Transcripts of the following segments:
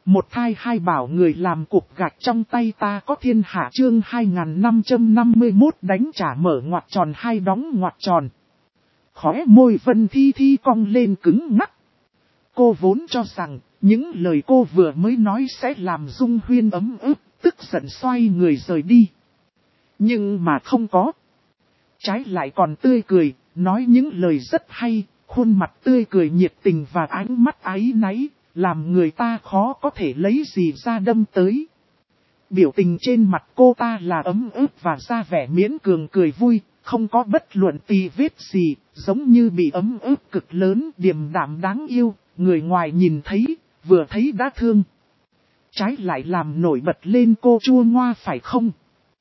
Một thai hai bảo người làm cục gạch trong tay ta có thiên hạ chương 2551 đánh trả mở ngoặc tròn hai đóng ngoặc tròn. Khóe môi Vân Thi Thi cong lên cứng ngắc. Cô vốn cho rằng những lời cô vừa mới nói sẽ làm Dung Huyên ấm ức, tức giận xoay người rời đi. Nhưng mà không có. Trái lại còn tươi cười, nói những lời rất hay, khuôn mặt tươi cười nhiệt tình và ánh mắt áy náy, làm người ta khó có thể lấy gì ra đâm tới. Biểu tình trên mặt cô ta là ấm ức và ra vẻ miễn cường cười vui, không có bất luận tì vết gì, giống như bị ấm ức cực lớn, điềm đạm đáng yêu, người ngoài nhìn thấy, vừa thấy đã thương. Trái lại làm nổi bật lên cô chua ngoa phải không?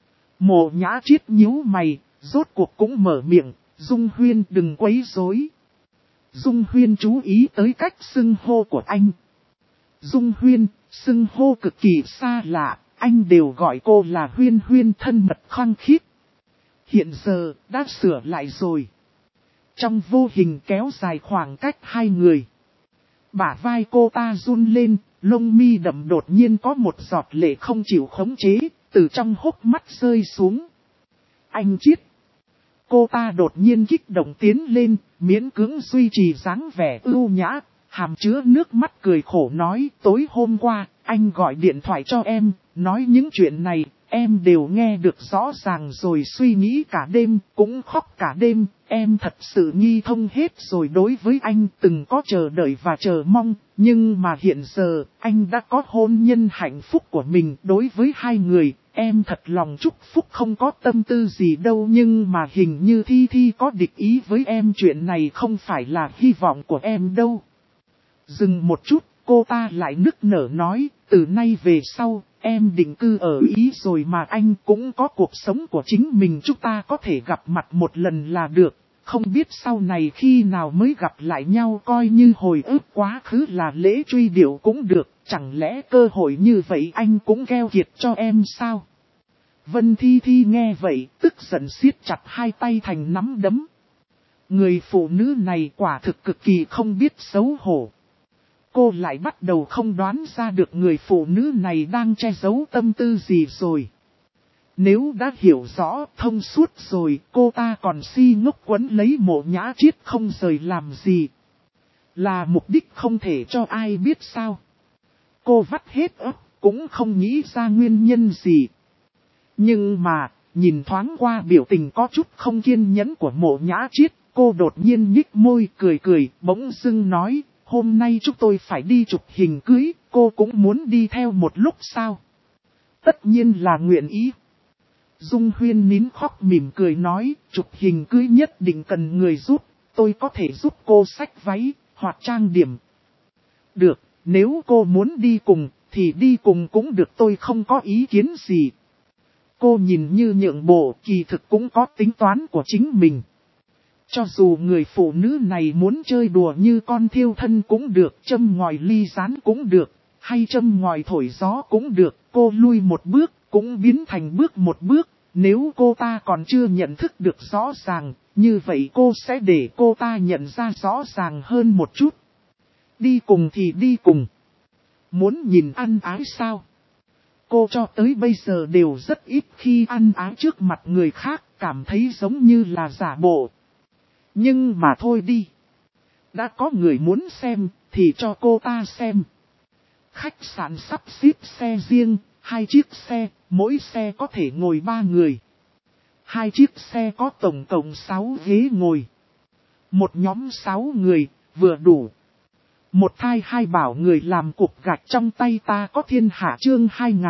Mộ Nhã Triết nhíu mày, rốt cuộc cũng mở miệng, Dung Huyên đừng quấy rối. Dung Huyên chú ý tới cách xưng hô của anh. Dung Huyên, xưng hô cực kỳ xa lạ, anh đều gọi cô là Huyên Huyên thân mật khăng khít. Hiện giờ, đã sửa lại rồi. Trong vô hình kéo dài khoảng cách hai người. Bả vai cô ta run lên, lông mi đậm đột nhiên có một giọt lệ không chịu khống chế, từ trong hốc mắt rơi xuống. Anh Triết. Cô ta đột nhiên kích động tiến lên, miễn cưỡng duy trì dáng vẻ ưu nhã, hàm chứa nước mắt cười khổ nói tối hôm qua, anh gọi điện thoại cho em, nói những chuyện này, em đều nghe được rõ ràng rồi suy nghĩ cả đêm, cũng khóc cả đêm, em thật sự nghi thông hết rồi đối với anh từng có chờ đợi và chờ mong, nhưng mà hiện giờ, anh đã có hôn nhân hạnh phúc của mình đối với hai người. Em thật lòng chúc phúc không có tâm tư gì đâu nhưng mà hình như Thi Thi có địch ý với em chuyện này không phải là hy vọng của em đâu. Dừng một chút, cô ta lại nức nở nói, từ nay về sau, em định cư ở Ý rồi mà anh cũng có cuộc sống của chính mình chúng ta có thể gặp mặt một lần là được. Không biết sau này khi nào mới gặp lại nhau coi như hồi ức quá khứ là lễ truy điệu cũng được, chẳng lẽ cơ hội như vậy anh cũng keo kiệt cho em sao? Vân Thi Thi nghe vậy, tức giận siết chặt hai tay thành nắm đấm. Người phụ nữ này quả thực cực kỳ không biết xấu hổ. Cô lại bắt đầu không đoán ra được người phụ nữ này đang che giấu tâm tư gì rồi. Nếu đã hiểu rõ, thông suốt rồi, cô ta còn si ngốc quấn lấy Mộ Nhã Triết không rời làm gì. Là mục đích không thể cho ai biết sao. Cô vắt hết óc, cũng không nghĩ ra nguyên nhân gì. Nhưng mà, nhìn thoáng qua biểu tình có chút không kiên nhẫn của Mộ Nhã Triết, cô đột nhiên nhích môi cười, bỗng dưng nói, hôm nay chúng tôi phải đi chụp hình cưới, cô cũng muốn đi theo một lúc sao? Tất nhiên là nguyện ý. Dung Huyên nín khóc mỉm cười nói, chụp hình cưới nhất định cần người giúp, tôi có thể giúp cô xách váy, hoặc trang điểm. Được, nếu cô muốn đi cùng, thì đi cùng cũng được tôi không có ý kiến gì. Cô nhìn như nhượng bộ kỳ thực cũng có tính toán của chính mình. Cho dù người phụ nữ này muốn chơi đùa như con thiêu thân cũng được, châm ngòi ly rán cũng được, hay châm ngòi thổi gió cũng được, cô lui một bước, cũng biến thành bước một bước. Nếu cô ta còn chưa nhận thức được rõ ràng, như vậy cô sẽ để cô ta nhận ra rõ ràng hơn một chút. Đi cùng thì đi cùng. Muốn nhìn ăn ái sao? Cô cho tới bây giờ đều rất ít khi ăn ái trước mặt người khác, cảm thấy giống như là giả bộ. Nhưng mà thôi đi. Đã có người muốn xem, thì cho cô ta xem. Khách sạn sắp xếp xe riêng, 2 chiếc xe, mỗi xe có thể ngồi 3 người. 2 chiếc xe có tổng cộng 6 ghế ngồi. Một nhóm 6 người, vừa đủ. Một thai hai bảo người làm cục gạch trong tay ta có thiên hạ chương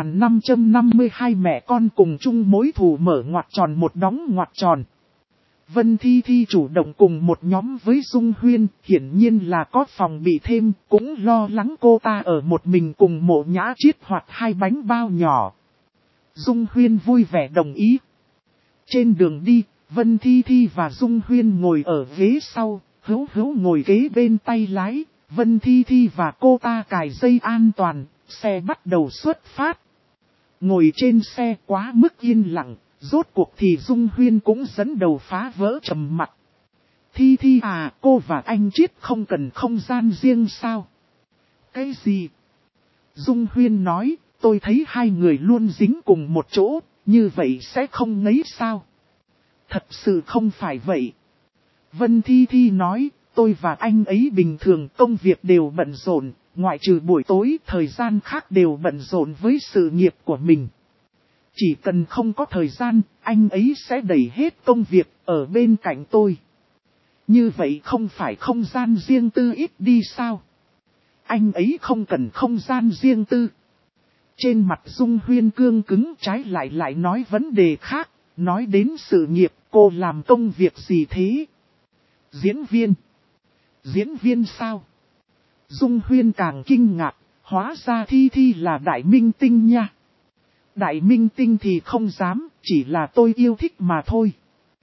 2552 mẹ con cùng chung mối thù mở ngoặc tròn một đóng ngoặc tròn. Vân Thi Thi chủ động cùng một nhóm với Dung Huyên, hiển nhiên là có phòng bị thêm, cũng lo lắng cô ta ở một mình cùng Mộ Nhã Triết hoặc 2 bánh bao nhỏ. Dung Huyên vui vẻ đồng ý. Trên đường đi, Vân Thi Thi và Dung Huyên ngồi ở ghế sau, Hữu Hữu ngồi ghế bên tay lái, Vân Thi Thi và cô ta cài dây an toàn, xe bắt đầu xuất phát. Ngồi trên xe quá mức yên lặng. Rốt cuộc thì Dung Huyên cũng dẫn đầu phá vỡ trầm mặc. Thi Thi à, cô và anh Triết không cần không gian riêng sao? Cái gì? Dung Huyên nói, tôi thấy hai người luôn dính cùng một chỗ, như vậy sẽ không ngấy sao? Thật sự không phải vậy. Vân Thi Thi nói, tôi và anh ấy bình thường công việc đều bận rộn, ngoại trừ buổi tối thời gian khác đều bận rộn với sự nghiệp của mình. Chỉ cần không có thời gian, anh ấy sẽ đẩy hết công việc ở bên cạnh tôi. Như vậy không phải không gian riêng tư ít đi sao? Anh ấy không cần không gian riêng tư. Trên mặt Dung Huyên cương cứng trái lại nói vấn đề khác, nói đến sự nghiệp cô làm công việc gì thế? Diễn viên. Diễn viên sao? Dung Huyên càng kinh ngạc, hóa ra Thi Thi là đại minh tinh nha. Đại minh tinh thì không dám, chỉ là tôi yêu thích mà thôi.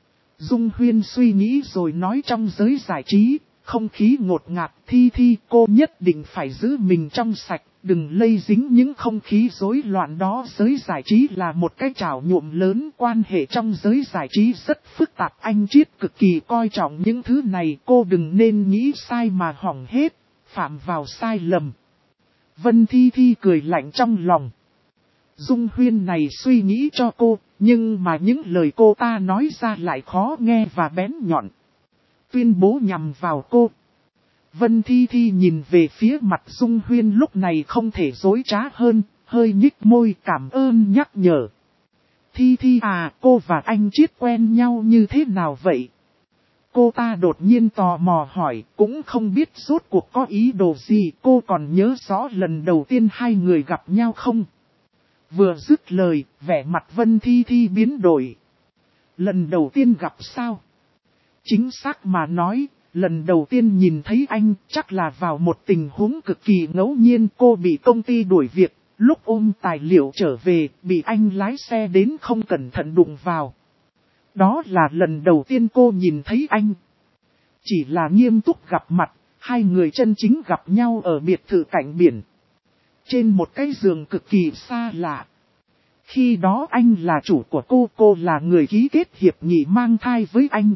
Dung Huyên suy nghĩ rồi nói trong giới giải trí, không khí ngột ngạt Thi Thi cô nhất định phải giữ mình trong sạch, đừng lây dính những không khí rối loạn đó. Giới giải trí là một cái chảo nhuộm lớn, quan hệ trong giới giải trí rất phức tạp. Anh Triết cực kỳ coi trọng những thứ này, cô đừng nên nghĩ sai mà hỏng hết, phạm vào sai lầm. Vân Thi Thi cười lạnh trong lòng. Dung Huyên này suy nghĩ cho cô, nhưng mà những lời cô ta nói ra lại khó nghe và bén nhọn. Tuyên bố nhằm vào cô. Vân Thi Thi nhìn về phía mặt Dung Huyên lúc này không thể dối trá hơn, hơi nhích môi cảm ơn nhắc nhở. Thi Thi à, cô và anh Triết quen nhau như thế nào vậy? Cô ta đột nhiên tò mò hỏi, cũng không biết rốt cuộc có ý đồ gì. Cô còn nhớ rõ lần đầu tiên hai người gặp nhau không? Vừa dứt lời, vẻ mặt Vân Thi Thi biến đổi. Lần đầu tiên gặp sao? Chính xác mà nói, lần đầu tiên nhìn thấy anh chắc là vào một tình huống cực kỳ ngẫu nhiên. Cô bị công ty đuổi việc, lúc ôm tài liệu trở về, bị anh lái xe đến không cẩn thận đụng vào. Đó là lần đầu tiên cô nhìn thấy anh. Chỉ là nghiêm túc gặp mặt, hai người chân chính gặp nhau ở biệt thự cạnh biển. Trên một cái giường cực kỳ xa lạ. Khi đó anh là chủ của cô là người ký kết hiệp nghị mang thai với anh.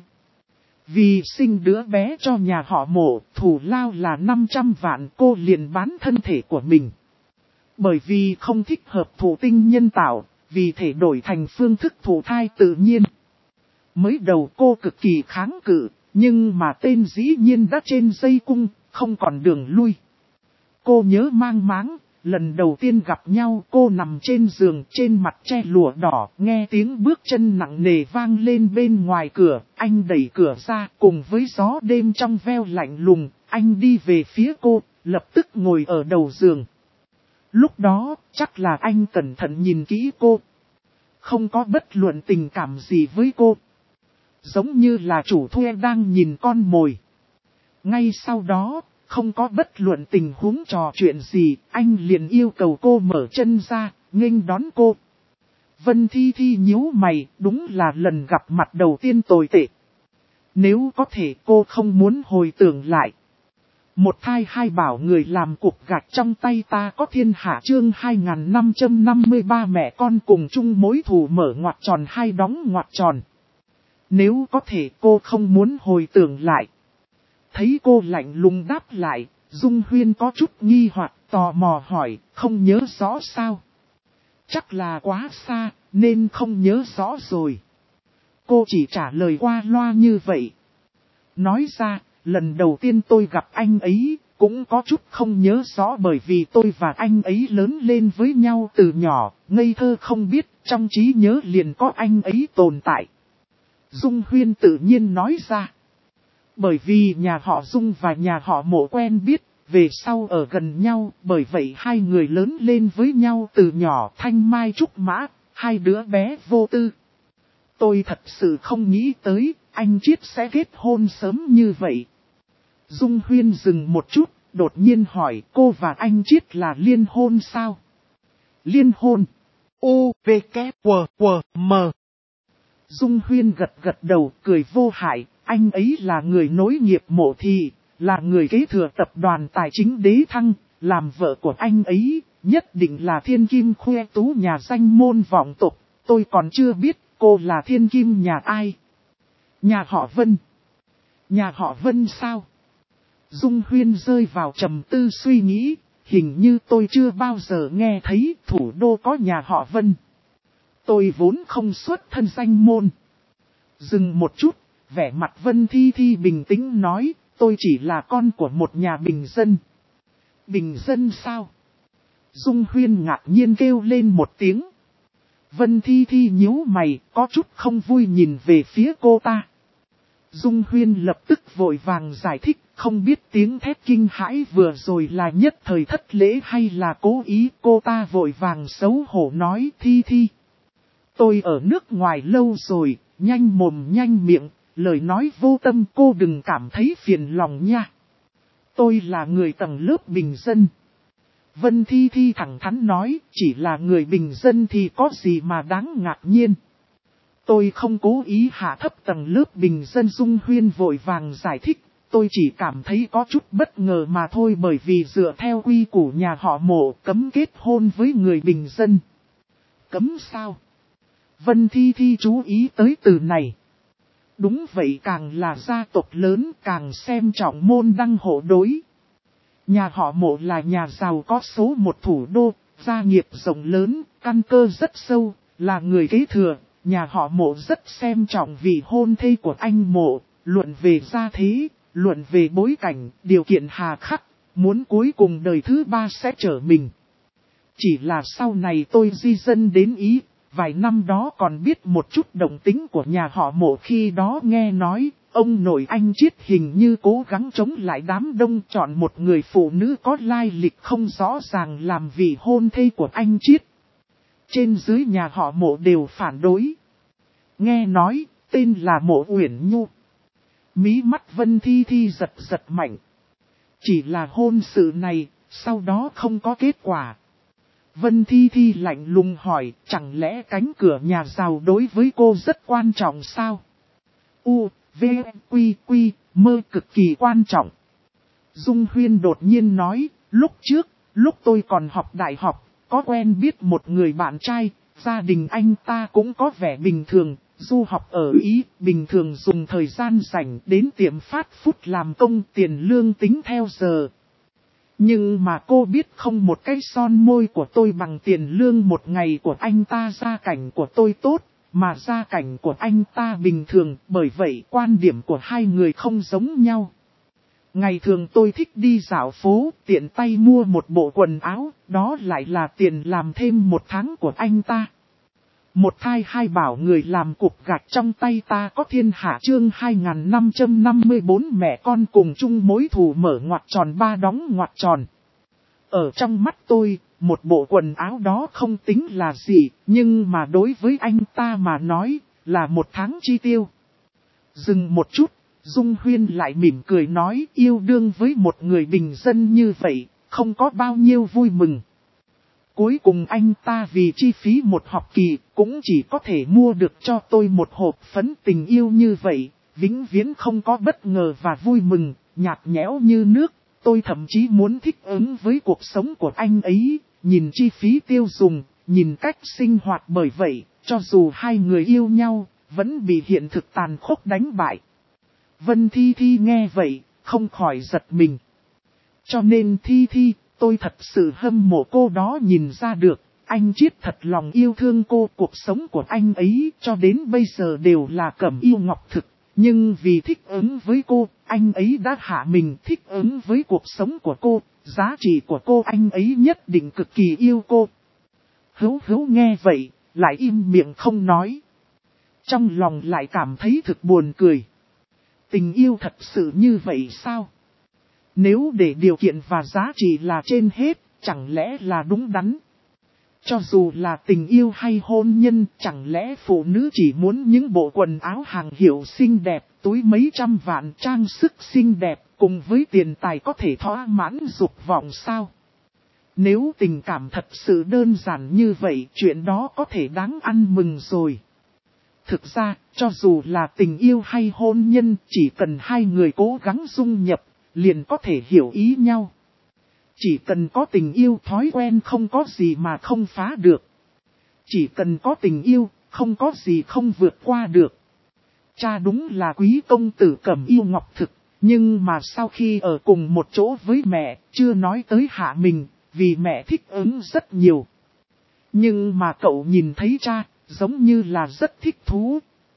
Vì sinh đứa bé cho nhà họ Mộ, thù lao là 500 vạn, cô liền bán thân thể của mình. Bởi vì không thích hợp thụ tinh nhân tạo, vì thể đổi thành phương thức thụ thai tự nhiên. Mới đầu cô cực kỳ kháng cự, nhưng mà tên dĩ nhiên đã trên dây cung, không còn đường lui. Cô nhớ mang máng, lần đầu tiên gặp nhau cô nằm trên giường trên mặt che lụa đỏ, nghe tiếng bước chân nặng nề vang lên bên ngoài cửa, anh đẩy cửa ra cùng với gió đêm trong veo lạnh lùng, anh đi về phía cô, lập tức ngồi ở đầu giường. Lúc đó, chắc là anh cẩn thận nhìn kỹ cô. Không có bất luận tình cảm gì với cô. Giống như là chủ thuê đang nhìn con mồi. Ngay sau đó, không có bất luận tình huống trò chuyện gì, anh liền yêu cầu cô mở chân ra, nghênh đón cô. Vân Thi Thi nhíu mày, đúng là lần gặp mặt đầu tiên tồi tệ. Nếu có thể cô không muốn hồi tưởng lại. Một thai hai bảo người làm cục gạch trong tay ta có thiên hạ chương 2553 mẹ con cùng chung mối thù mở ngoặc tròn hai đóng ngoặc tròn. Nếu có thể cô không muốn hồi tưởng lại. Thấy cô lạnh lùng đáp lại, Dung Huyên có chút nghi hoặc tò mò hỏi, không nhớ rõ sao? Chắc là quá xa, nên không nhớ rõ rồi. Cô chỉ trả lời qua loa như vậy. Nói ra, lần đầu tiên tôi gặp anh ấy, cũng có chút không nhớ rõ bởi vì tôi và anh ấy lớn lên với nhau từ nhỏ, ngây thơ không biết, trong trí nhớ liền có anh ấy tồn tại. Dung Huyên tự nhiên nói ra. Bởi vì nhà họ Dung và nhà họ Mộ quen biết, về sau ở gần nhau, bởi vậy hai người lớn lên với nhau từ nhỏ thanh mai trúc mã, hai đứa bé vô tư. Tôi thật sự không nghĩ tới, anh Triết sẽ kết hôn sớm như vậy. Dung Huyên dừng một chút, đột nhiên hỏi cô và anh Triết là liên hôn sao? Liên hôn. U, V, K, W, W, M. Dung Huyên gật đầu cười vô hại, anh ấy là người nối nghiệp Mộ Thị, là người kế thừa tập đoàn tài chính Đế Thăng, làm vợ của anh ấy, nhất định là thiên kim khoe tú nhà danh môn vọng tộc, tôi còn chưa biết cô là thiên kim nhà ai. Nhà họ Vân. Nhà họ Vân sao? Dung Huyên rơi vào trầm tư suy nghĩ, Hình như tôi chưa bao giờ nghe thấy thủ đô có nhà họ Vân. Tôi vốn không xuất thân danh môn. Dừng một chút, vẻ mặt Vân Thi Thi bình tĩnh nói, tôi chỉ là con của một nhà bình dân. Bình dân sao? Dung Huyên ngạc nhiên kêu lên một tiếng. Vân Thi Thi nhíu mày, có chút không vui nhìn về phía cô ta. Dung Huyên lập tức vội vàng giải thích, không biết tiếng thét kinh hãi vừa rồi là nhất thời thất lễ hay là cố ý. Cô ta vội vàng xấu hổ nói, Thi Thi. Tôi ở nước ngoài lâu rồi, nhanh mồm nhanh miệng, lời nói vô tâm, cô đừng cảm thấy phiền lòng nha. Tôi là người tầng lớp bình dân. Vân Thi Thi thẳng thắn nói, chỉ là người bình dân thì có gì mà đáng ngạc nhiên. Tôi không cố ý hạ thấp tầng lớp bình dân. Dung Huyên vội vàng giải thích, tôi chỉ cảm thấy có chút bất ngờ mà thôi, bởi vì dựa theo quy củ nhà họ Mộ cấm kết hôn với người bình dân. Cấm sao? Vân Thi Thi chú ý tới từ này. Đúng vậy, càng là gia tộc lớn càng xem trọng môn đăng hộ đối. Nhà họ Mộ là nhà giàu có số một thủ đô, gia nghiệp rộng lớn, căn cơ rất sâu, là người kế thừa. Nhà họ Mộ rất xem trọng vị hôn thê của anh Mộ, luận về gia thế, luận về bối cảnh, điều kiện hà khắc, muốn cuối cùng đời thứ ba sẽ trở mình. Chỉ là sau này tôi di dân đến Ý, vài năm đó còn biết một chút động tính của nhà họ Mộ. Khi đó nghe nói, ông nội anh Chiết hình như cố gắng chống lại đám đông, chọn một người phụ nữ có lai lịch không rõ ràng làm vị hôn thê của anh Chiết. Trên dưới nhà họ Mộ đều phản đối. Nghe nói, tên là Mộ Uyển Nhu. Mí mắt Vân Thi Thi giật giật mạnh. Chỉ là hôn sự này, sau đó không có kết quả. Vân Thi Thi lạnh lùng hỏi, chẳng lẽ cánh cửa nhà giàu đối với cô rất quan trọng sao? U, V, Quy, Quy, mơ cực kỳ quan trọng. Dung Huyên đột nhiên nói, lúc trước, lúc tôi còn học đại học, có quen biết một người bạn trai, gia đình anh ta cũng có vẻ bình thường, du học ở Ý, bình thường dùng thời gian rảnh đến tiệm phát food làm công, tiền lương tính theo giờ. Nhưng mà cô biết không, một cái son môi của tôi bằng tiền lương một ngày của anh ta. Gia cảnh của tôi tốt, mà gia cảnh của anh ta bình thường, bởi vậy quan điểm của hai người không giống nhau. Ngày thường tôi thích đi dạo phố, tiện tay mua một bộ quần áo, đó lại là tiền làm thêm một tháng của anh ta. Một thai hai bảo người làm cục gạch trong tay ta có thiên hạ. Chương 2554 mẹ con cùng chung mối thù mở ngoặc tròn ba đóng ngoặc tròn. Ở trong mắt tôi, một bộ quần áo đó không tính là gì, nhưng mà đối với anh ta mà nói, là một tháng chi tiêu. Dừng một chút, Dung Huyên lại mỉm cười nói, yêu đương với một người bình dân như vậy, không có bao nhiêu vui mừng. Cuối cùng anh ta vì chi phí một học kỳ, cũng chỉ có thể mua được cho tôi một hộp phấn. Tình yêu như vậy, vĩnh viễn không có bất ngờ và vui mừng, nhạt nhẽo như nước. Tôi thậm chí muốn thích ứng với cuộc sống của anh ấy, nhìn chi phí tiêu dùng, nhìn cách sinh hoạt. Bởi vậy, cho dù hai người yêu nhau, vẫn bị hiện thực tàn khốc đánh bại. Vân Thi Thi nghe vậy, không khỏi giật mình. Cho nên Thi Thi, tôi thật sự hâm mộ cô đó. Nhìn ra được, anh Chiết thật lòng yêu thương cô. Cuộc sống của anh ấy cho đến bây giờ đều là cẩm yêu ngọc thực. Nhưng vì thích ứng với cô, anh ấy đã hạ mình thích ứng với cuộc sống của cô. Giá trị của cô, anh ấy nhất định cực kỳ yêu cô. Hữu nghe vậy, lại im miệng không nói. Trong lòng lại cảm thấy thực buồn cười. Tình yêu thật sự như vậy sao? Nếu để điều kiện và giá trị là trên hết, chẳng lẽ là đúng đắn? Cho dù là tình yêu hay hôn nhân, chẳng lẽ phụ nữ chỉ muốn những bộ quần áo hàng hiệu xinh đẹp, túi mấy trăm vạn, trang sức xinh đẹp, cùng với tiền tài có thể thỏa mãn dục vọng sao? Nếu tình cảm thật sự đơn giản như vậy, chuyện đó có thể đáng ăn mừng rồi. Thực ra, cho dù là tình yêu hay hôn nhân, chỉ cần hai người cố gắng dung nhập, liền có thể hiểu ý nhau. Chỉ cần có tình yêu, thói quen không có gì mà không phá được. Chỉ cần có tình yêu, không có gì không vượt qua được. Cha đúng là quý công tử cẩm yêu ngọc thực, nhưng mà sau khi ở cùng một chỗ với mẹ, chưa nói tới hạ mình, vì mẹ thích ứng rất nhiều. Nhưng mà cậu nhìn thấy cha, giống như là rất thích thú.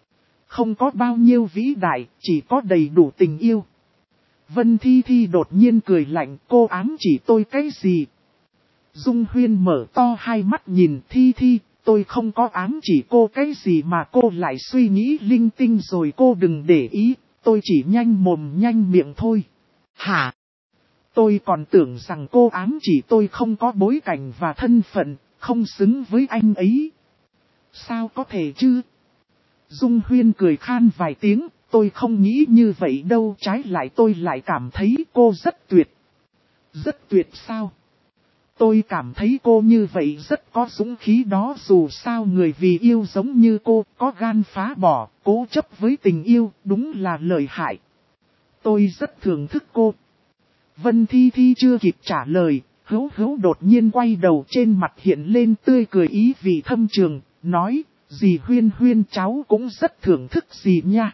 Không có bao nhiêu vĩ đại, chỉ có đầy đủ tình yêu. Vân Thi Thi đột nhiên cười lạnh, cô ám chỉ tôi cái gì? Dung Huyên mở to hai mắt nhìn Thi Thi, tôi không có ám chỉ cô cái gì mà cô lại suy nghĩ linh tinh rồi, cô đừng để ý, tôi chỉ nhanh mồm nhanh miệng thôi. Hả? Tôi còn tưởng rằng cô ám chỉ tôi không có bối cảnh và thân phận, không xứng với anh ấy. Sao có thể chứ? Dung Huyên cười khan vài tiếng, tôi không nghĩ như vậy đâu, trái lại tôi lại cảm thấy cô rất tuyệt. Rất tuyệt sao? Tôi cảm thấy cô như vậy rất có dũng khí đó, dù sao người vì yêu giống như cô có gan phá bỏ, cố chấp với tình yêu, đúng là lợi hại. Tôi rất thưởng thức cô. Vân Thi Thi chưa kịp trả lời, Hữu Hữu đột nhiên quay đầu, trên mặt hiện lên tươi cười ý vị thâm trường, nói, dì Huyên Huyên cháu cũng rất thưởng thức dì nha.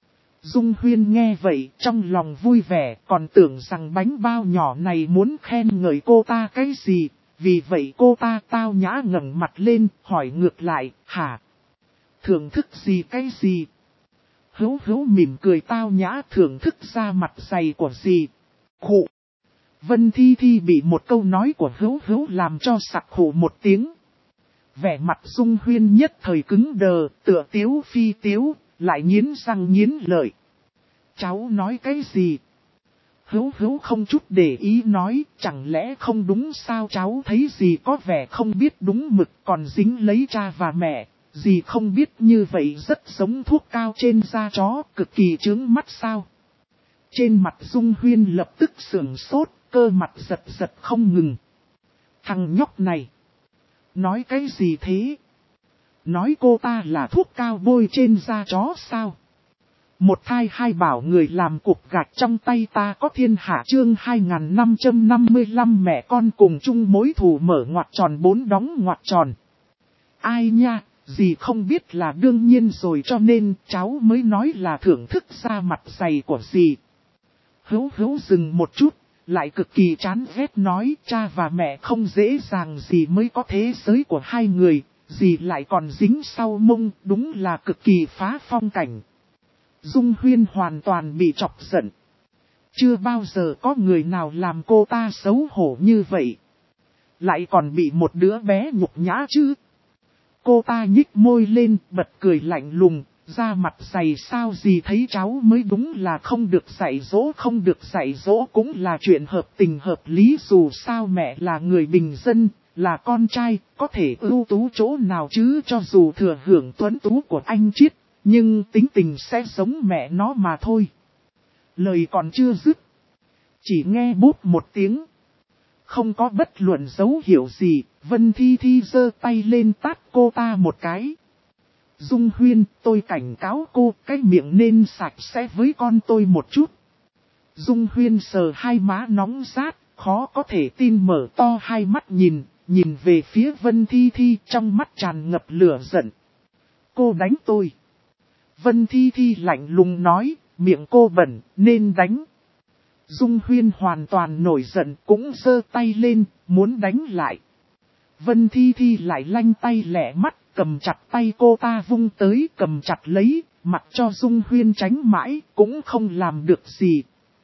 Dung Huyên nghe vậy trong lòng vui vẻ, còn tưởng rằng bánh bao nhỏ này muốn khen ngợi cô ta cái gì, vì vậy cô ta tao nhã ngẩng mặt lên, hỏi ngược lại, hả? Thưởng thức gì cái gì? Hữu Hữu mỉm cười tao nhã thưởng thức da mặt dày của dì. Khụ! Vân Thi Thi bị một câu nói của Hữu Hữu làm cho sặc khụ một tiếng. Vẻ mặt Dung Huyên nhất thời cứng đờ, tựa tiếu phi tiếu, lại nghiến răng nghiến lợi. Cháu nói cái gì? Hữu Hữu không chút để ý nói, chẳng lẽ không đúng sao, cháu thấy gì có vẻ không biết đúng mực còn dính lấy cha và mẹ, gì không biết như vậy rất giống thuốc cao trên da chó, cực kỳ chướng mắt sao? Trên mặt Dung Huyên lập tức sưởng sốt, cơ mặt giật giật không ngừng. Thằng nhóc này! Nói cái gì thế? Nói cô ta là thuốc cao bôi trên da chó sao? Một thai hai bảo người làm cục gạch trong tay ta có thiên hạ, chương 2555 mẹ con cùng chung mối thù mở ngoặc tròn 4 đóng ngoặc tròn. Ai nha, dì không biết là đương nhiên rồi, cho nên cháu mới nói là thưởng thức da mặt dày của dì. Hữu Hữu dừng một chút, lại cực kỳ chán ghét nói, cha và mẹ không dễ dàng gì mới có thế giới của hai người, dì lại còn dính sau mông, đúng là cực kỳ phá phong cảnh. Dung Huyên hoàn toàn bị chọc giận. Chưa bao giờ có người nào làm cô ta xấu hổ như vậy. Lại còn bị một đứa bé nhục nhã chứ. Cô ta nhích môi lên, bật cười lạnh lùng, da mặt dày sao, gì thấy cháu mới đúng là không được dạy dỗ, không được dạy dỗ cũng là chuyện hợp tình hợp lý, dù sao mẹ là người bình dân, là con trai, có thể ưu tú chỗ nào chứ, cho dù thừa hưởng tuấn tú của anh Chiết, nhưng tính tình sẽ giống mẹ nó mà thôi. Lời còn chưa dứt, chỉ nghe bút một tiếng. Không có bất luận dấu hiệu gì, Vân Thi Thi giơ tay lên tát cô ta một cái. Dung Huyên, tôi cảnh cáo cô, cái miệng nên sạch sẽ với con tôi một chút. Dung Huyên sờ hai má nóng rát, khó có thể tin mở to hai mắt nhìn về phía Vân Thi Thi, trong mắt tràn ngập lửa giận. Cô đánh tôi. Vân Thi Thi lạnh lùng nói, miệng cô bẩn, nên đánh. Dung Huyên hoàn toàn nổi giận, cũng giơ tay lên, muốn đánh lại. Vân Thi Thi lại lanh tay lẻ mắt, cầm chặt tay cô ta vung tới, cầm chặt lấy, mặc cho Dung Huyên tránh mãi, cũng không làm được gì.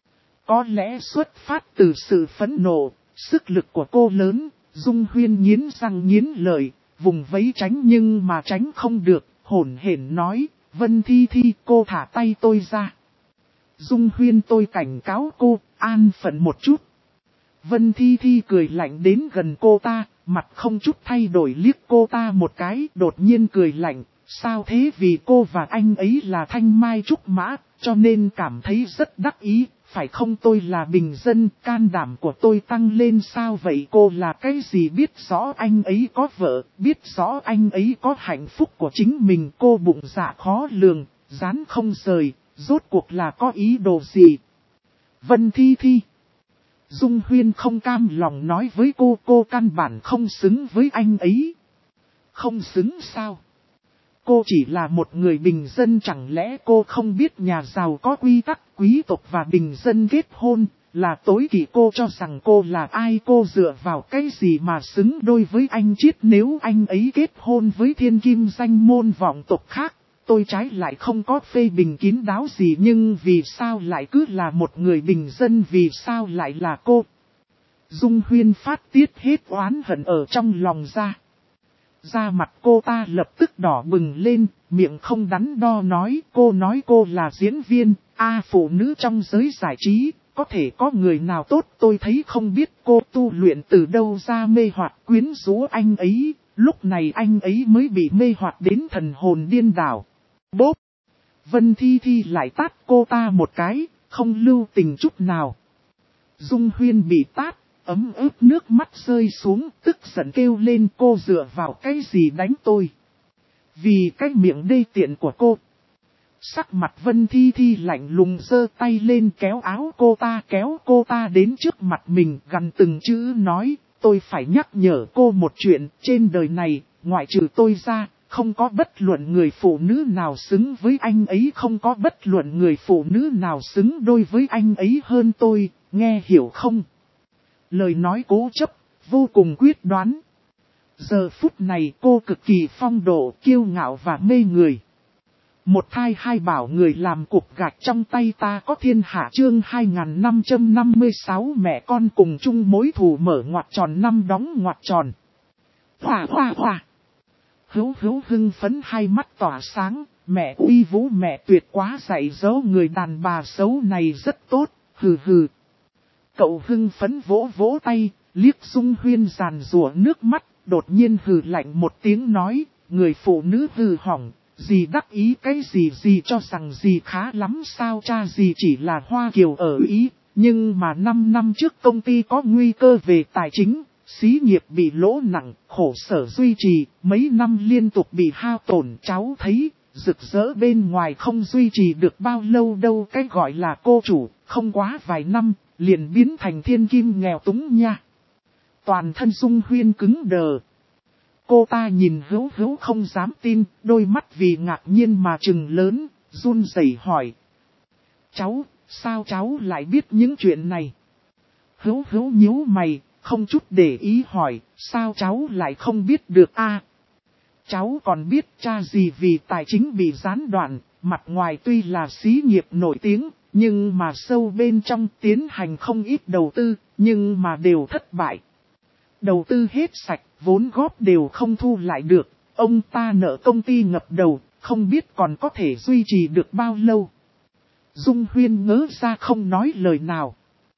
Có lẽ xuất phát từ sự phẫn nộ, sức lực của cô lớn, Dung Huyên nghiến răng nghiến lợi, vùng vẫy tránh nhưng mà tránh không được, hổn hển nói, Vân Thi Thi, cô thả tay tôi ra. Dung Huyên, tôi cảnh cáo cô, an phận một chút. Vân Thi Thi cười lạnh đến gần cô ta, mặt không chút thay đổi liếc cô ta một cái, đột nhiên cười lạnh, sao thế, vì cô và anh ấy là thanh mai trúc mã, cho nên cảm thấy rất đắc ý, phải không, tôi là bình dân, can đảm của tôi tăng lên sao vậy, cô là cái gì, biết rõ anh ấy có vợ, biết rõ anh ấy có hạnh phúc của chính mình, cô bụng dạ khó lường, dán không rời, rốt cuộc là có ý đồ gì. Vân Thi Thi. Dung Huyên không cam lòng nói với cô căn bản không xứng với anh ấy. Không xứng sao? Cô chỉ là một người bình dân, chẳng lẽ cô không biết nhà giàu có quy tắc, quý tộc và bình dân kết hôn, Là tối kỵ cô cho rằng cô là ai, cô dựa vào cái gì mà xứng đôi với anh Chiết, nếu anh ấy kết hôn với thiên kim danh môn vọng tộc khác. Tôi trái lại không có phê bình kín đáo gì, nhưng vì sao lại cứ là một người bình dân, vì sao lại là cô? Dung Huyên phát tiết hết oán hận ở trong lòng ra. Da mặt cô ta lập tức đỏ bừng lên, miệng không đắn đo nói cô là diễn viên, phụ nữ trong giới giải trí, có thể có người nào tốt, tôi thấy không biết cô tu luyện từ đâu ra mê hoặc quyến rũ anh ấy, lúc này anh ấy mới bị mê hoặc đến thần hồn điên đảo. Bốp! Vân Thi Thi lại tát cô ta một cái, không lưu tình chút nào. Dung Huyên bị tát, ấm ướt nước mắt rơi xuống, tức giận kêu lên, cô dựa vào cái gì đánh tôi? Vì cái miệng đê tiện của cô. Sắc mặt Vân Thi Thi lạnh lùng giơ tay lên kéo áo kéo cô ta đến trước mặt mình, gằn từng chữ nói, tôi phải nhắc nhở cô một chuyện, trên đời này, ngoại trừ tôi ra, không có bất luận người phụ nữ nào xứng với anh ấy, không có bất luận người phụ nữ nào xứng đôi với anh ấy hơn tôi, nghe hiểu không? Lời nói cố chấp, vô cùng quyết đoán. Giờ phút này cô cực kỳ phong độ, kiêu ngạo và mê người. Một thai hai bảo người làm cục gạch trong tay ta có thiên hạ, chương 2556 mẹ con cùng chung mối thù, mở ngoặc tròn năm đóng ngoặc tròn. Hòa hòa hòa. Hữu hưng phấn hai mắt tỏa sáng, mẹ uy vũ, mẹ tuyệt quá, dạy dỗ người đàn bà xấu này rất tốt, hừ hừ. Cậu hưng phấn vỗ vỗ tay, liếc Dung Huyên giàn rủa nước mắt, đột nhiên hừ lạnh một tiếng nói, người phụ nữ hư hỏng, dì đắc ý cái gì, dì cho rằng dì khá lắm sao, cha dì chỉ là Hoa Kiều ở Ý, nhưng mà 5 năm trước công ty có nguy cơ về tài chính, xí nghiệp bị lỗ nặng, khổ sở duy trì, mấy năm liên tục bị hao tổn, cháu thấy, rực rỡ bên ngoài không duy trì được bao lâu đâu, cái gọi là cô chủ, không quá vài năm, liền biến thành thiên kim nghèo túng nha. Toàn thân Dung Huyên cứng đờ. Cô ta nhìn Hữu không dám tin, đôi mắt vì ngạc nhiên mà trừng lớn, run rẩy hỏi. Cháu, sao cháu lại biết những chuyện này? Hữu nhíu mày, không chút để ý hỏi, sao cháu lại không biết được a? Cháu còn biết cha gì vì tài chính bị gián đoạn, mặt ngoài tuy là xí nghiệp nổi tiếng, nhưng mà sâu bên trong tiến hành không ít đầu tư, nhưng mà đều thất bại. Đầu tư hết sạch, vốn góp đều không thu lại được, ông ta nợ công ty ngập đầu, không biết còn có thể duy trì được bao lâu. Dung Huyên ngớ ra không nói lời nào.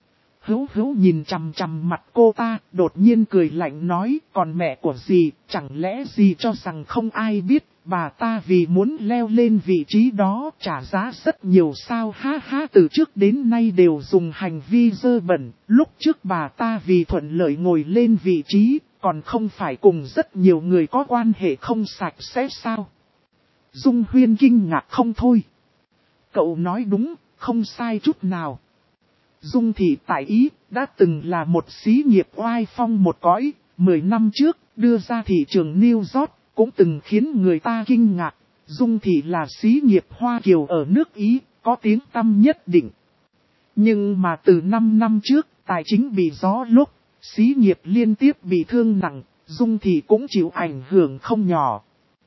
Hữu nhìn chằm chằm mặt cô ta, đột nhiên cười lạnh nói, còn mẹ của dì, chẳng lẽ dì cho rằng không ai biết, bà ta vì muốn leo lên vị trí đó trả giá rất nhiều sao, ha ha, từ trước đến nay đều dùng hành vi dơ bẩn, lúc trước bà ta vì thuận lợi ngồi lên vị trí, còn không phải cùng rất nhiều người có quan hệ không sạch sẽ sao. Dung Huyên kinh ngạc không thôi. Cậu nói đúng, không sai chút nào. Dung thị tại Ý, đã từng là một xí nghiệp oai phong một cõi, 10 năm trước, đưa ra thị trường New York, cũng từng khiến người ta kinh ngạc. Dung thị là xí nghiệp Hoa Kiều ở nước Ý, có tiếng tăm nhất định. Nhưng mà từ 5 năm trước, tài chính bị gió lốc, xí nghiệp liên tiếp bị thương nặng, Dung thị cũng chịu ảnh hưởng không nhỏ.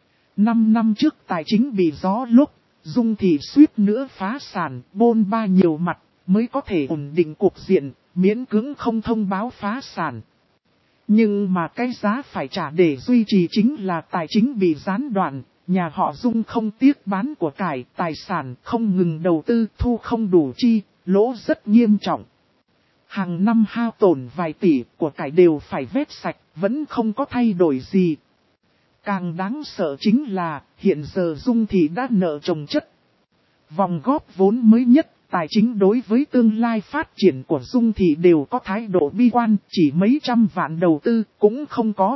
5 năm trước tài chính bị gió lốc, Dung thị suýt nữa phá sản, bôn ba nhiều mặt, mới có thể ổn định cục diện, miễn cưỡng không thông báo phá sản. Nhưng mà cái giá phải trả để duy trì chính là tài chính bị gián đoạn, nhà họ Dung không tiếc bán của cải, tài sản không ngừng đầu tư, thu không đủ chi, lỗ rất nghiêm trọng. Hàng năm hao tổn vài tỷ của cải đều phải vét sạch, vẫn không có thay đổi gì. Càng đáng sợ chính là, hiện giờ Dung thị đã nợ chồng chất. Vòng góp vốn mới nhất, tài chính đối với tương lai phát triển của Dung thị đều có thái độ bi quan, chỉ mấy trăm vạn đầu tư cũng không có.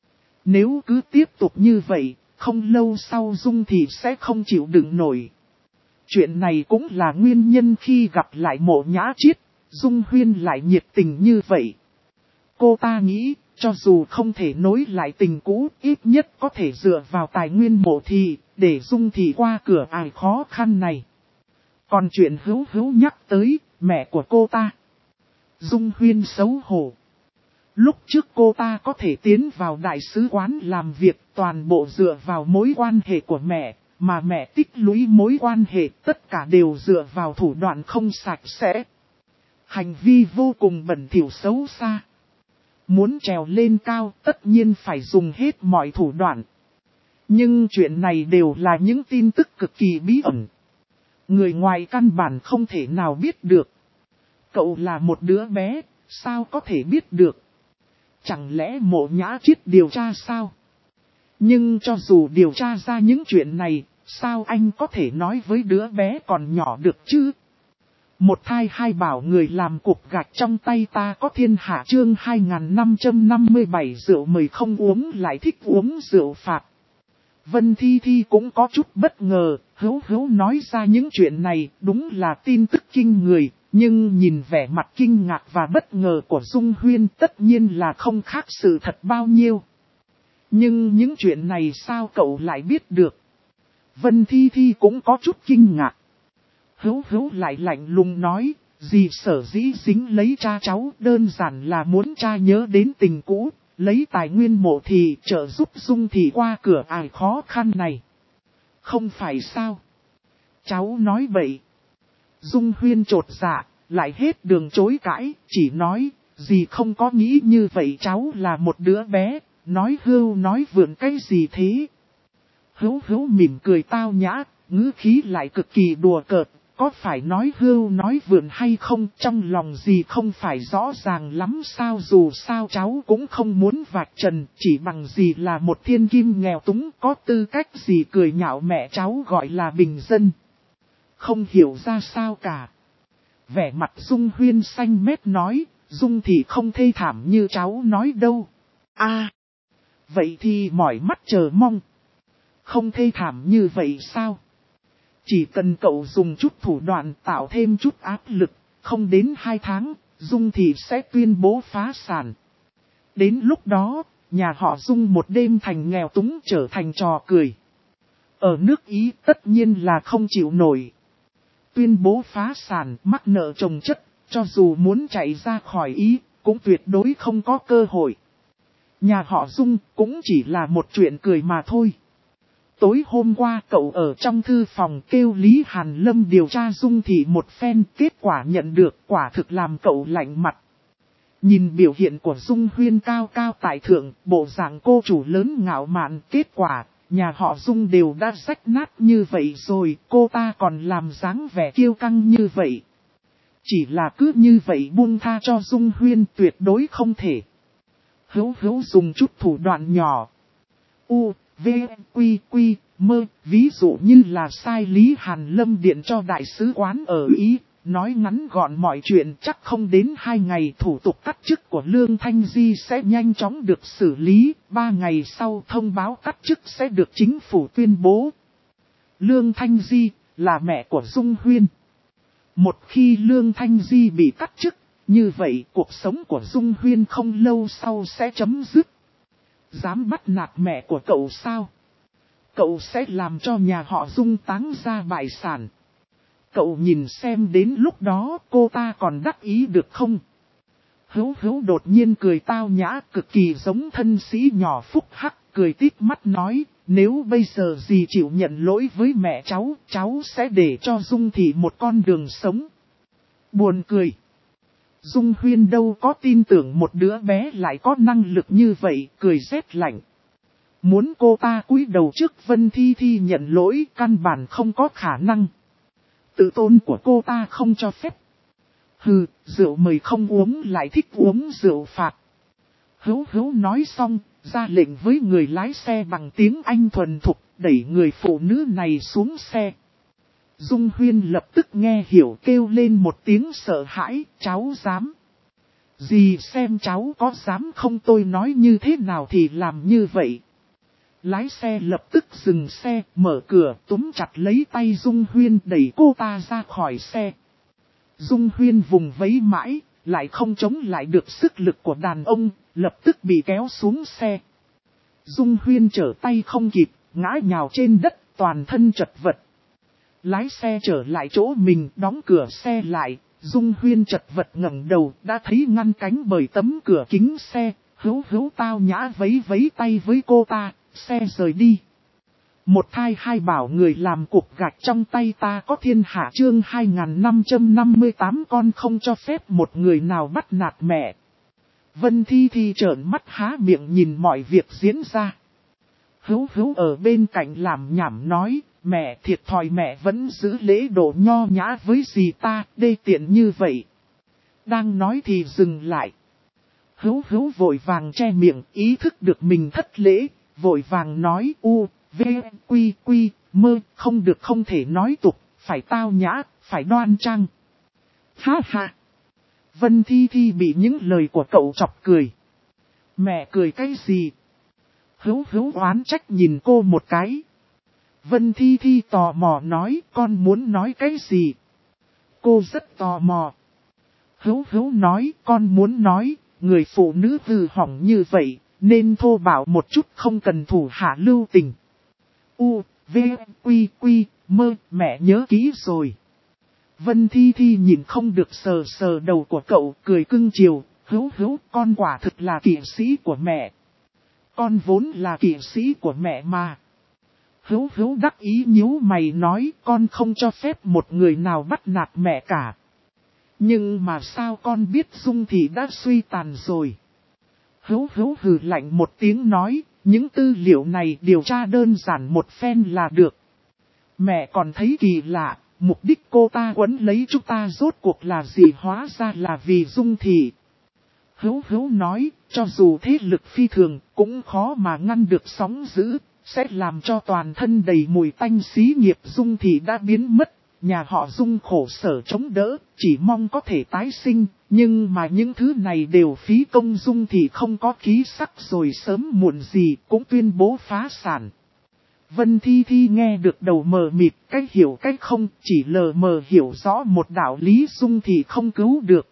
Nếu cứ tiếp tục như vậy, không lâu sau Dung thị sẽ không chịu đựng nổi. Chuyện này cũng là nguyên nhân khi gặp lại Mộ Nhã Chiết, Dung Huyên lại nhiệt tình như vậy. Cô ta nghĩ, cho dù không thể nối lại tình cũ, ít nhất có thể dựa vào tài nguyên Mộ thị, để Dung thị qua cửa ải khó khăn này. Còn chuyện Hữu nhắc tới, mẹ của cô ta. Dung Huyên xấu hổ. Lúc trước cô ta có thể tiến vào đại sứ quán làm việc toàn bộ dựa vào mối quan hệ của mẹ, mà mẹ tích lũy mối quan hệ tất cả đều dựa vào thủ đoạn không sạch sẽ. Hành vi vô cùng bẩn thỉu xấu xa. Muốn trèo lên cao tất nhiên phải dùng hết mọi thủ đoạn. Nhưng chuyện này đều là những tin tức cực kỳ bí ẩn. Người ngoài căn bản không thể nào biết được. Cậu là một đứa bé, sao có thể biết được? Chẳng lẽ Mộ Nhã Triết điều tra sao? Nhưng cho dù điều tra ra những chuyện này, sao anh có thể nói với đứa bé còn nhỏ được chứ? Một thai hai bảo người làm cục gạch trong tay ta có thiên hạ chương 2557 rượu mời không uống lại thích uống rượu phạt. Vân Thi Thi cũng có chút bất ngờ, hữu nói ra những chuyện này đúng là tin tức kinh người, nhưng nhìn vẻ mặt kinh ngạc và bất ngờ của Dung Huyên tất nhiên là không khác sự thật bao nhiêu. Nhưng những chuyện này sao cậu lại biết được? Vân Thi Thi cũng có chút kinh ngạc. Hữu lại lạnh lùng nói, dì sở dĩ dính lấy cha cháu đơn giản là muốn cha nhớ đến tình cũ, lấy tài nguyên Mộ Thị trợ giúp Dung Thị qua cửa ải khó khăn này. Không phải sao? Cháu nói bậy. Dung Huyên chột dạ, lại hết đường chối cãi, chỉ nói, dì không có nghĩ như vậy cháu là một đứa bé, nói hưu nói vượn cái gì thế? Hữu mỉm cười tao nhã, ngữ khí lại cực kỳ đùa cợt. Có phải nói hưu nói vượn hay không trong lòng gì không phải rõ ràng lắm sao dù sao cháu cũng không muốn vạch trần chỉ bằng gì là một thiên kim nghèo túng có tư cách gì cười nhạo mẹ cháu gọi là bình dân. Không hiểu ra sao cả. Vẻ mặt Dung Huyên xanh mét nói, Dung thì không thê thảm như cháu nói đâu. Vậy thì mỏi mắt chờ mong. Không thê thảm như vậy sao? Chỉ cần cậu dùng chút thủ đoạn tạo thêm chút áp lực, không đến 2 tháng, Dung thì sẽ tuyên bố phá sản. Đến lúc đó, nhà họ Dung một đêm thành nghèo túng trở thành trò cười. Ở nước Ý tất nhiên là không chịu nổi. Tuyên bố phá sản, mắc nợ chồng chất, cho dù muốn chạy ra khỏi Ý, cũng tuyệt đối không có cơ hội. Nhà họ Dung cũng chỉ là một chuyện cười mà thôi. Tối hôm qua cậu ở trong thư phòng kêu Lý Hàn Lâm điều tra Dung Thị một phen, kết quả nhận được quả thực làm cậu lạnh mặt. Nhìn biểu hiện của Dung Huyên cao cao tại thượng, bộ dạng cô chủ lớn ngạo mạn, kết quả, nhà họ Dung đều đã rách nát như vậy rồi, cô ta còn làm dáng vẻ kiêu căng như vậy. Chỉ là cứ như vậy buông tha cho Dung Huyên tuyệt đối không thể. Hữu dùng chút thủ đoạn nhỏ. Ví dụ như là sai Lý Hàn Lâm điện cho đại sứ quán ở Ý, nói ngắn gọn mọi chuyện chắc không đến 2 ngày thủ tục cắt chức của Lương Thanh Di sẽ nhanh chóng được xử lý, 3 ngày sau thông báo cắt chức sẽ được chính phủ tuyên bố. Lương Thanh Di là mẹ của Dung Huyên. Một khi Lương Thanh Di bị cắt chức, như vậy cuộc sống của Dung Huyên không lâu sau sẽ chấm dứt. Dám bắt nạt mẹ của cậu sao? Cậu sẽ làm cho nhà họ Dung táng ra bại sản. Cậu nhìn xem đến lúc đó cô ta còn đắc ý được không? Hữu đột nhiên cười tao nhã cực kỳ giống thân sĩ nhỏ phúc hắc, cười tít mắt nói, nếu bây giờ dì chịu nhận lỗi với mẹ cháu sẽ để cho Dung Thị một con đường sống. Buồn cười. Dung Huyên đâu có tin tưởng một đứa bé lại có năng lực như vậy, cười rét lạnh. Muốn cô ta cúi đầu trước Vân Thi Thi nhận lỗi căn bản không có khả năng. Tự tôn của cô ta không cho phép. Rượu mời không uống lại thích uống rượu phạt. Hữu nói xong, ra lệnh với người lái xe bằng tiếng Anh thuần thục, đẩy người phụ nữ này xuống xe. Dung Huyên lập tức nghe hiểu kêu lên một tiếng sợ hãi, cháu dám. Dì xem cháu có dám không tôi nói như thế nào thì làm như vậy. Lái xe lập tức dừng xe, mở cửa, túm chặt lấy tay Dung Huyên đẩy cô ta ra khỏi xe. Dung Huyên vùng vẫy mãi, lại không chống lại được sức lực của đàn ông, lập tức bị kéo xuống xe. Dung Huyên trở tay không kịp, ngã nhào trên đất, toàn thân chật vật. Lái xe trở lại chỗ mình, đóng cửa xe lại, Dung Huyên chật vật ngẩng đầu, đã thấy ngăn cánh bởi tấm cửa kính xe, hữu tao nhã vấy vấy tay với cô ta, xe rời đi. Một thai hai bảo người làm cục gạch trong tay ta có thiên hạ chương 2558 con không cho phép một người nào bắt nạt mẹ. Vân Thi Thi trợn mắt há miệng nhìn mọi việc diễn ra. Hữu ở bên cạnh làm nhảm nói, mẹ thiệt thòi mẹ vẫn giữ lễ độ nho nhã với dì ta, đê tiện như vậy. Đang nói thì dừng lại. Hữu vội vàng che miệng, ý thức được mình thất lễ, vội vàng nói v, quy, mơ, không được không thể nói tục, phải tao nhã, phải đoan trang. Ha ha! Vân Thi Thi bị những lời của cậu chọc cười. Mẹ cười cái gì? Hữu oán trách nhìn cô một cái. Vân Thi Thi tò mò nói con muốn nói cái gì? Cô rất tò mò. Hữu nói con muốn nói, người phụ nữ hư hỏng như vậy, nên thô bạo một chút không cần thủ hạ lưu tình. V, quy, mơ, mẹ nhớ kỹ rồi. Vân Thi Thi nhìn không được sờ đầu của cậu, cười cưng chiều, Hữu con quả thực là kỵ sĩ của mẹ. Con vốn là kỵ sĩ của mẹ mà. Hữu đắc ý nhíu mày nói con không cho phép một người nào bắt nạt mẹ cả. Nhưng mà sao con biết Dung Thị đã suy tàn rồi. Hữu hừ lạnh một tiếng nói, những tư liệu này điều tra đơn giản một phen là được. Mẹ còn thấy kỳ lạ, mục đích cô ta quấn lấy chúng ta rốt cuộc là gì, hóa ra là vì Dung Thị. Hữu nói, cho dù thế lực phi thường, cũng khó mà ngăn được sóng dữ, sẽ làm cho toàn thân đầy mùi tanh xí nghiệp. Dung Thị đã biến mất, nhà họ Dung khổ sở chống đỡ, chỉ mong có thể tái sinh, nhưng mà những thứ này đều phí công. Dung Thị không có khí sắc rồi sớm muộn gì cũng tuyên bố phá sản. Vân Thi Thi nghe được đầu mờ mịt, cách hiểu cách không, chỉ lờ mờ hiểu rõ một đạo lý Dung Thị không cứu được.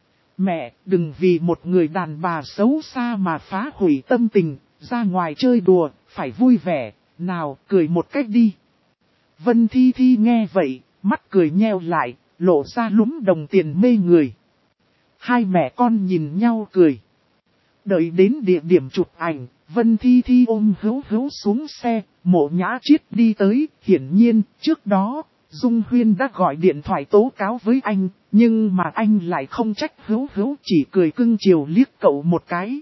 Mẹ, đừng vì một người đàn bà xấu xa mà phá hủy tâm tình, ra ngoài chơi đùa, phải vui vẻ, nào cười một cách đi. Vân Thi Thi nghe vậy, mắt cười nheo lại, lộ ra lúm đồng tiền mê người. Hai mẹ con nhìn nhau cười. Đợi đến địa điểm chụp ảnh, Vân Thi Thi ôm Hữu xuống xe, Mộ Nhã Triết đi tới. Hiển nhiên, trước đó, Dung Huyên đã gọi điện thoại tố cáo với anh, nhưng mà anh lại không trách Hữu, chỉ cười cưng chiều liếc cậu một cái.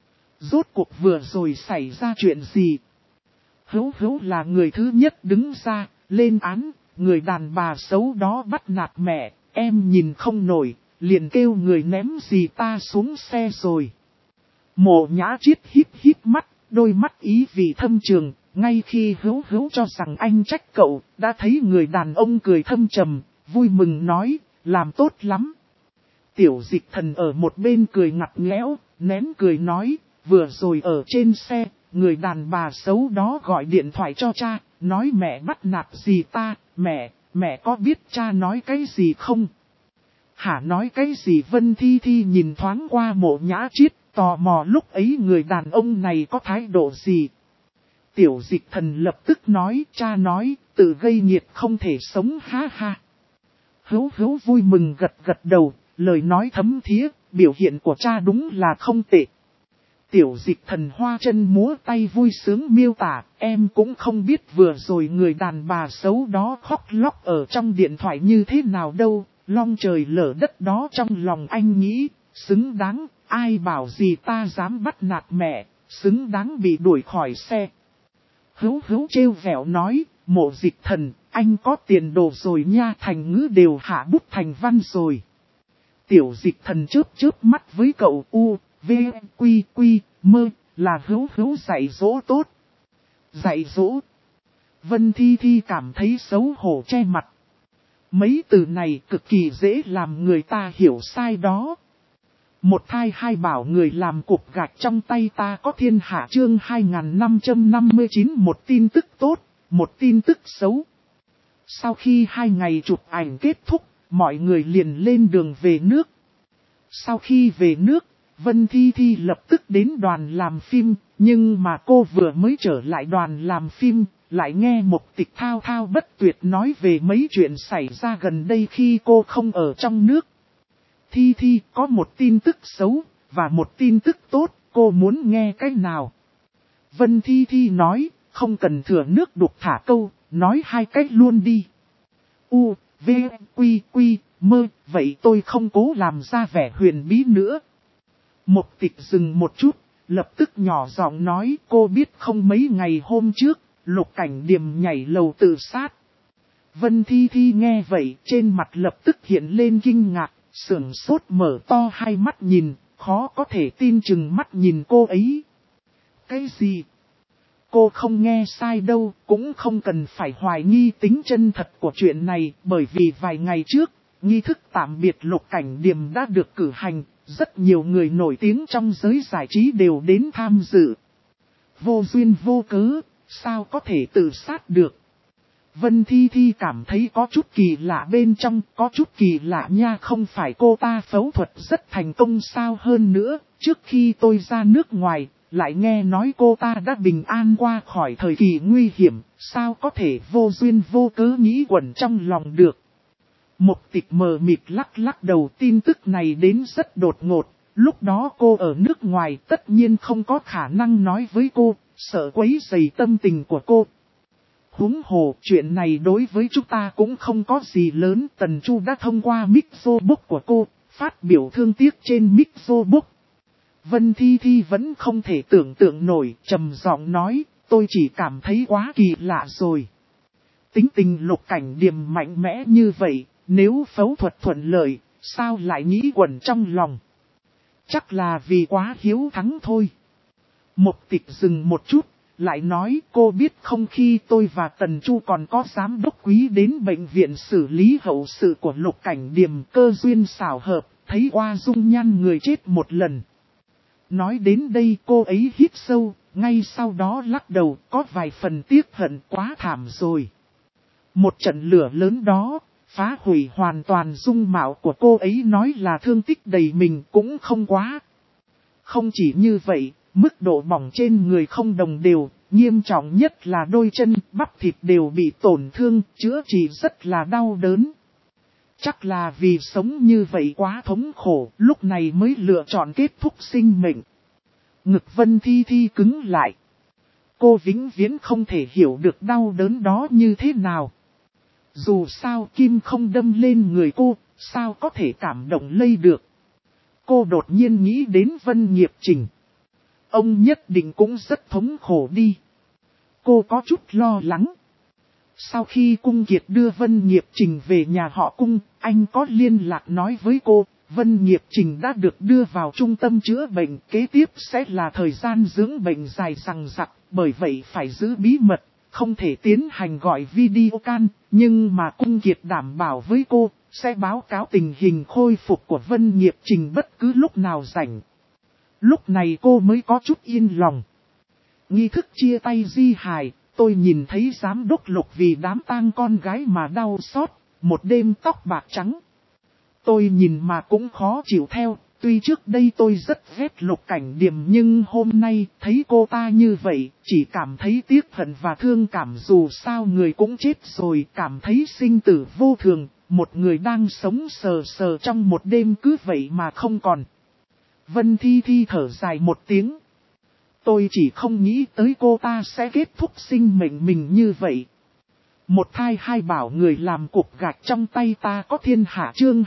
Rốt cuộc vừa rồi xảy ra chuyện gì? Hữu là người thứ nhất đứng ra, lên án, người đàn bà xấu đó bắt nạt mẹ, em nhìn không nổi, liền kêu người ném dì ta xuống xe rồi. Mộ Nhã Triết híp mắt, đôi mắt ý vị thâm trường, ngay khi Hữu cho rằng anh trách cậu, đã thấy người đàn ông cười thâm trầm, vui mừng nói, làm tốt lắm. Tiểu Dịch Thần ở một bên cười ngặt nghẽo, nén cười nói, vừa rồi ở trên xe, người đàn bà xấu đó gọi điện thoại cho cha, nói mẹ bắt nạt gì ta, mẹ có biết cha nói cái gì không? Hả, nói cái gì? Vân Thi Thi nhìn thoáng qua Mộ Nhã Triết, tò mò lúc ấy người đàn ông này có thái độ gì. Tiểu Dịch Thần lập tức nói, cha nói, tự gây nghiệt không thể sống, ha ha. Hữu vui mừng gật đầu, lời nói thấm thía, biểu hiện của cha đúng là không tệ. Tiểu Dịch Thần hoa chân múa tay vui sướng miêu tả, em cũng không biết vừa rồi người đàn bà xấu đó khóc lóc ở trong điện thoại như thế nào đâu, long trời lở đất đó. Trong lòng anh nghĩ, xứng đáng, ai bảo gì ta dám bắt nạt mẹ, xứng đáng bị đuổi khỏi xe. Hữu trêu vẻo nói, Mộ Dịch Thần, anh có tiền đồ rồi nha, thành ngữ đều hạ bút thành văn rồi. Tiểu Dịch Thần chớp mắt với cậu, v, quy, mơ, là Hữu dạy dỗ tốt. Dạy dỗ. Vân Thi Thi cảm thấy xấu hổ che mặt. Mấy từ này cực kỳ dễ làm người ta hiểu sai đó. Một thai hai bảo người làm cục gạch trong tay ta có thiên hạ chương 2559. Một tin tức tốt, một tin tức xấu. Sau khi 2 ngày chụp ảnh kết thúc, mọi người liền lên đường về nước. Sau khi về nước, Vân Thi Thi lập tức đến đoàn làm phim, nhưng mà cô vừa mới trở lại đoàn làm phim, lại nghe Mục Tịch thao thao bất tuyệt nói về mấy chuyện xảy ra gần đây khi cô không ở trong nước. Thi Thi có một tin tức xấu, và một tin tức tốt, cô muốn nghe cái nào? Vân Thi Thi nói, không cần thừa nước đục thả câu, nói hai cách luôn đi. U, V, Quy, Quy, Mơ, vậy tôi không cố làm ra vẻ huyền bí nữa. Mộc Tịch dừng một chút, lập tức nhỏ giọng nói cô biết không mấy ngày hôm trước, Lục Cảnh Điềm nhảy lầu tự sát. Vân Thi Thi nghe vậy trên mặt lập tức hiện lên kinh ngạc, sửng sốt mở to hai mắt nhìn, khó có thể tin chừng mắt nhìn cô ấy. Cái gì? Cô không nghe sai đâu, cũng không cần phải hoài nghi tính chân thật của chuyện này, bởi vì vài ngày trước, nghi thức tạm biệt Lục Cảnh Điềm đã được cử hành, rất nhiều người nổi tiếng trong giới giải trí đều đến tham dự. Vô duyên vô cớ, sao có thể tự sát được? Vân Thi Thi cảm thấy có chút kỳ lạ bên trong, có chút kỳ lạ nha, không phải cô ta phẫu thuật rất thành công sao? Hơn nữa, trước khi tôi ra nước ngoài, lại nghe nói cô ta đã bình an qua khỏi thời kỳ nguy hiểm, sao có thể vô duyên vô cớ nghĩ quẩn trong lòng được. Mộc Tịch mờ mịt lắc lắc đầu, tin tức này đến rất đột ngột, lúc đó cô ở nước ngoài tất nhiên không có khả năng nói với cô, sợ quấy rầy tâm tình của cô. Huống hồ, chuyện này đối với chúng ta cũng không có gì lớn, Tần Chu đã thông qua microbook của cô, phát biểu thương tiếc trên microbook. Vân Thi Thi vẫn không thể tưởng tượng nổi, trầm giọng nói, tôi chỉ cảm thấy quá kỳ lạ rồi. Tính tình Lục Cảnh Điềm mạnh mẽ như vậy, nếu phẫu thuật thuận lợi, sao lại nghĩ quẩn trong lòng? Chắc là vì quá hiếu thắng thôi. Mộc Tịch dừng một chút, lại nói cô biết không, khi tôi và Tần Chu còn có giám đốc Quý đến bệnh viện xử lý hậu sự của Lục Cảnh Điềm, cơ duyên xảo hợp, thấy qua dung nhan người chết một lần. Nói đến đây cô ấy hít sâu, ngay sau đó lắc đầu, có vài phần tiếc hận, quá thảm rồi. Một trận lửa lớn đó, phá hủy hoàn toàn dung mạo của cô ấy, nói là thương tích đầy mình cũng không quá. Không chỉ như vậy, mức độ bỏng trên người không đồng đều, nghiêm trọng nhất là đôi chân, bắp thịt đều bị tổn thương, chữa trị rất là đau đớn. Chắc là vì sống như vậy quá thống khổ, lúc này mới lựa chọn kết thúc sinh mệnh. Ngực Vân Thi Thi cứng lại. Cô vĩnh viễn không thể hiểu được đau đớn đó như thế nào. Dù sao kim không đâm lên người cô, sao có thể cảm động lây được. Cô đột nhiên nghĩ đến Vân Nghiệp Trình. Ông nhất định cũng rất thống khổ đi. Cô có chút lo lắng. Sau khi Cung Kiệt đưa Vân Nghiệp Trình về nhà họ Cung, anh có liên lạc nói với cô, Vân Nghiệp Trình đã được đưa vào trung tâm chữa bệnh, kế tiếp sẽ là thời gian dưỡng bệnh dài dằng dặc, bởi vậy phải giữ bí mật, không thể tiến hành gọi video call, nhưng mà Cung Kiệt đảm bảo với cô, sẽ báo cáo tình hình khôi phục của Vân Nghiệp Trình bất cứ lúc nào rảnh. Lúc này cô mới có chút yên lòng. Nghi thức chia tay di hài, tôi nhìn thấy giám đốc Lục vì đám tang con gái mà đau xót, một đêm tóc bạc trắng. Tôi nhìn mà cũng khó chịu theo, tuy trước đây tôi rất ghét Lục Cảnh Điềm nhưng hôm nay thấy cô ta như vậy, chỉ cảm thấy tiếc hận và thương cảm, dù sao người cũng chết rồi, cảm thấy sinh tử vô thường, một người đang sống sờ sờ trong một đêm cứ vậy mà không còn. Vân Thi Thi thở dài một tiếng. Tôi chỉ không nghĩ tới cô ta sẽ kết thúc sinh mệnh mình như vậy. Một thai hai bảo người làm cục gạch trong tay ta có thiên hạ, chương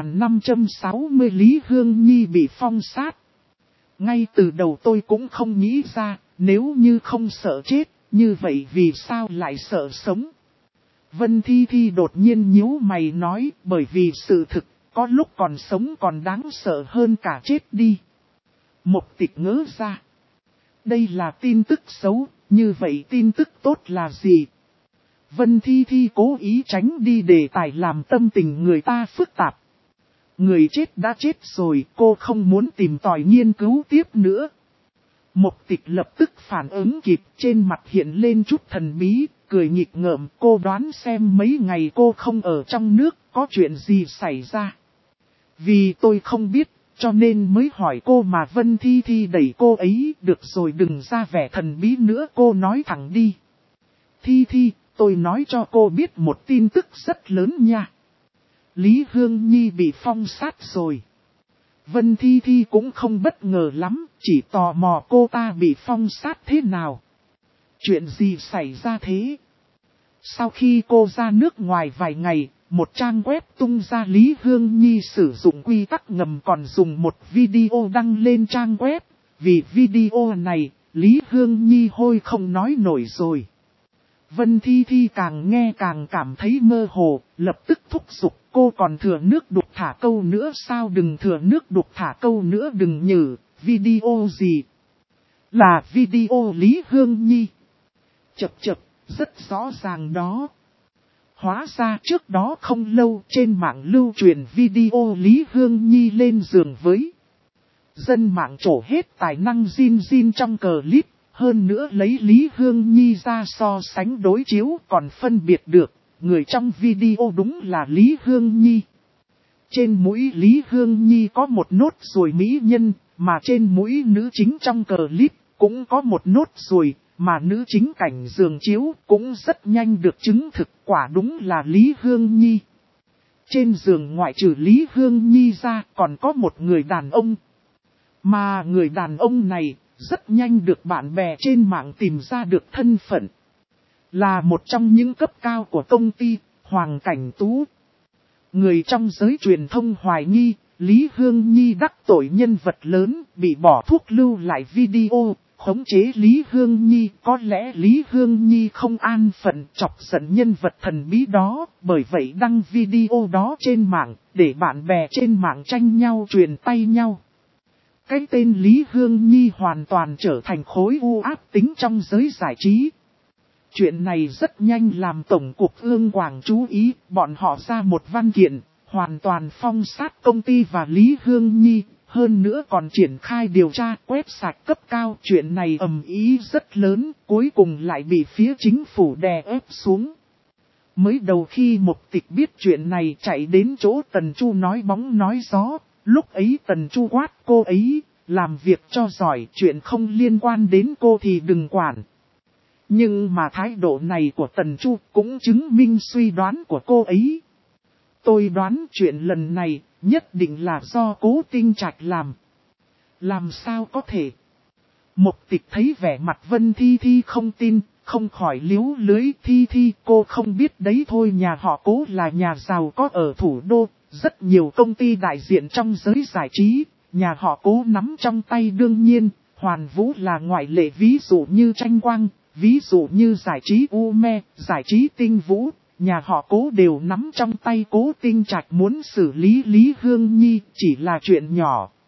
2560 Lý Hương Nhi bị phong sát. Ngay từ đầu tôi cũng không nghĩ ra, nếu như không sợ chết, như vậy vì sao lại sợ sống? Vân Thi Thi đột nhiên nhíu mày nói, bởi vì sự thực, có lúc còn sống còn đáng sợ hơn cả chết đi. Mộc Tịch ngỡ ra. Đây là tin tức xấu, như vậy tin tức tốt là gì? Vân Thi Thi cố ý tránh đi đề tài làm tâm tình người ta phức tạp. Người chết đã chết rồi, cô không muốn tìm tòi nghiên cứu tiếp nữa. Mộc Tịch lập tức phản ứng kịp, trên mặt hiện lên chút thần bí, cười nghịch ngợm, cô đoán xem mấy ngày cô không ở trong nước, có chuyện gì xảy ra. Vì tôi không biết, cho nên mới hỏi cô mà. Vân Thi Thi đẩy cô ấy, được rồi đừng ra vẻ thần bí nữa, cô nói thẳng đi. Thi Thi, tôi nói cho cô biết một tin tức rất lớn nha. Lý Hương Nhi bị phong sát rồi. Vân Thi Thi cũng không bất ngờ lắm, chỉ tò mò cô ta bị phong sát thế nào. Chuyện gì xảy ra thế? Sau khi cô ra nước ngoài vài ngày, một trang web tung ra Lý Hương Nhi sử dụng quy tắc ngầm còn dùng một video đăng lên trang web. Vì video này, Lý Hương Nhi hôi không nói nổi rồi. Vân Thi Thi càng nghe càng cảm thấy mơ hồ, lập tức thúc giục cô còn thừa nước đục thả câu nữa sao, đừng thừa nước đục thả câu nữa, đừng nhử, video gì? Là video Lý Hương Nhi. Chập, rất rõ ràng đó. Hóa ra trước đó không lâu trên mạng lưu truyền video Lý Hương Nhi lên giường với. Dân mạng trổ hết tài năng Jin trong clip, hơn nữa lấy Lý Hương Nhi ra so sánh đối chiếu còn phân biệt được, người trong video đúng là Lý Hương Nhi. Trên mũi Lý Hương Nhi có một nốt ruồi mỹ nhân, mà trên mũi nữ chính trong clip cũng có một nốt ruồi, mà nữ chính cảnh giường chiếu cũng rất nhanh được chứng thực quả đúng là Lý Hương Nhi. Trên giường ngoại trừ Lý Hương Nhi ra còn có một người đàn ông. Mà người đàn ông này rất nhanh được bạn bè trên mạng tìm ra được thân phận. Là một trong những cấp cao của công ty, Hoàng Cảnh Tú. Người trong giới truyền thông hoài nghi, Lý Hương Nhi đắc tội nhân vật lớn, bị bỏ thuốc lưu lại video, khống chế Lý Hương Nhi. Có lẽ Lý Hương Nhi không an phận chọc giận nhân vật thần bí đó, bởi vậy đăng video đó trên mạng, để bạn bè trên mạng tranh nhau truyền tay nhau. Cái tên Lý Hương Nhi hoàn toàn trở thành khối u áp tính trong giới giải trí. Chuyện này rất nhanh làm Tổng cục Ương Quảng chú ý, bọn họ ra một văn kiện, hoàn toàn phong sát công ty và Lý Hương Nhi, hơn nữa còn triển khai điều tra quét sạch cấp cao. Chuyện này ầm ĩ rất lớn, cuối cùng lại bị phía chính phủ đè ép xuống. Mới đầu khi Mục Tịch biết chuyện này chạy đến chỗ Tần Chu nói bóng nói gió, lúc ấy Tần Chu quát cô ấy, làm việc cho giỏi, chuyện không liên quan đến cô thì đừng quản. Nhưng mà thái độ này của Tần Chu cũng chứng minh suy đoán của cô ấy. Tôi đoán chuyện lần này nhất định là do Cố Tinh Trạch làm. Làm sao có thể? Mục Tịch thấy vẻ mặt Vân Thi Thi không tin, không khỏi liếu lưới. Thi Thi, cô không biết đấy thôi, nhà họ Cố là nhà giàu có ở thủ đô, rất nhiều công ty đại diện trong giới giải trí, nhà họ Cố nắm trong tay. Đương nhiên, Hoàn Vũ là ngoại lệ, ví dụ như Tranh Quang, ví dụ như giải trí Ume, giải trí Tinh Vũ, nhà họ Cố đều nắm trong tay. Cố Tinh Trạch muốn xử lý Lý Hương Nhi chỉ là chuyện nhỏ,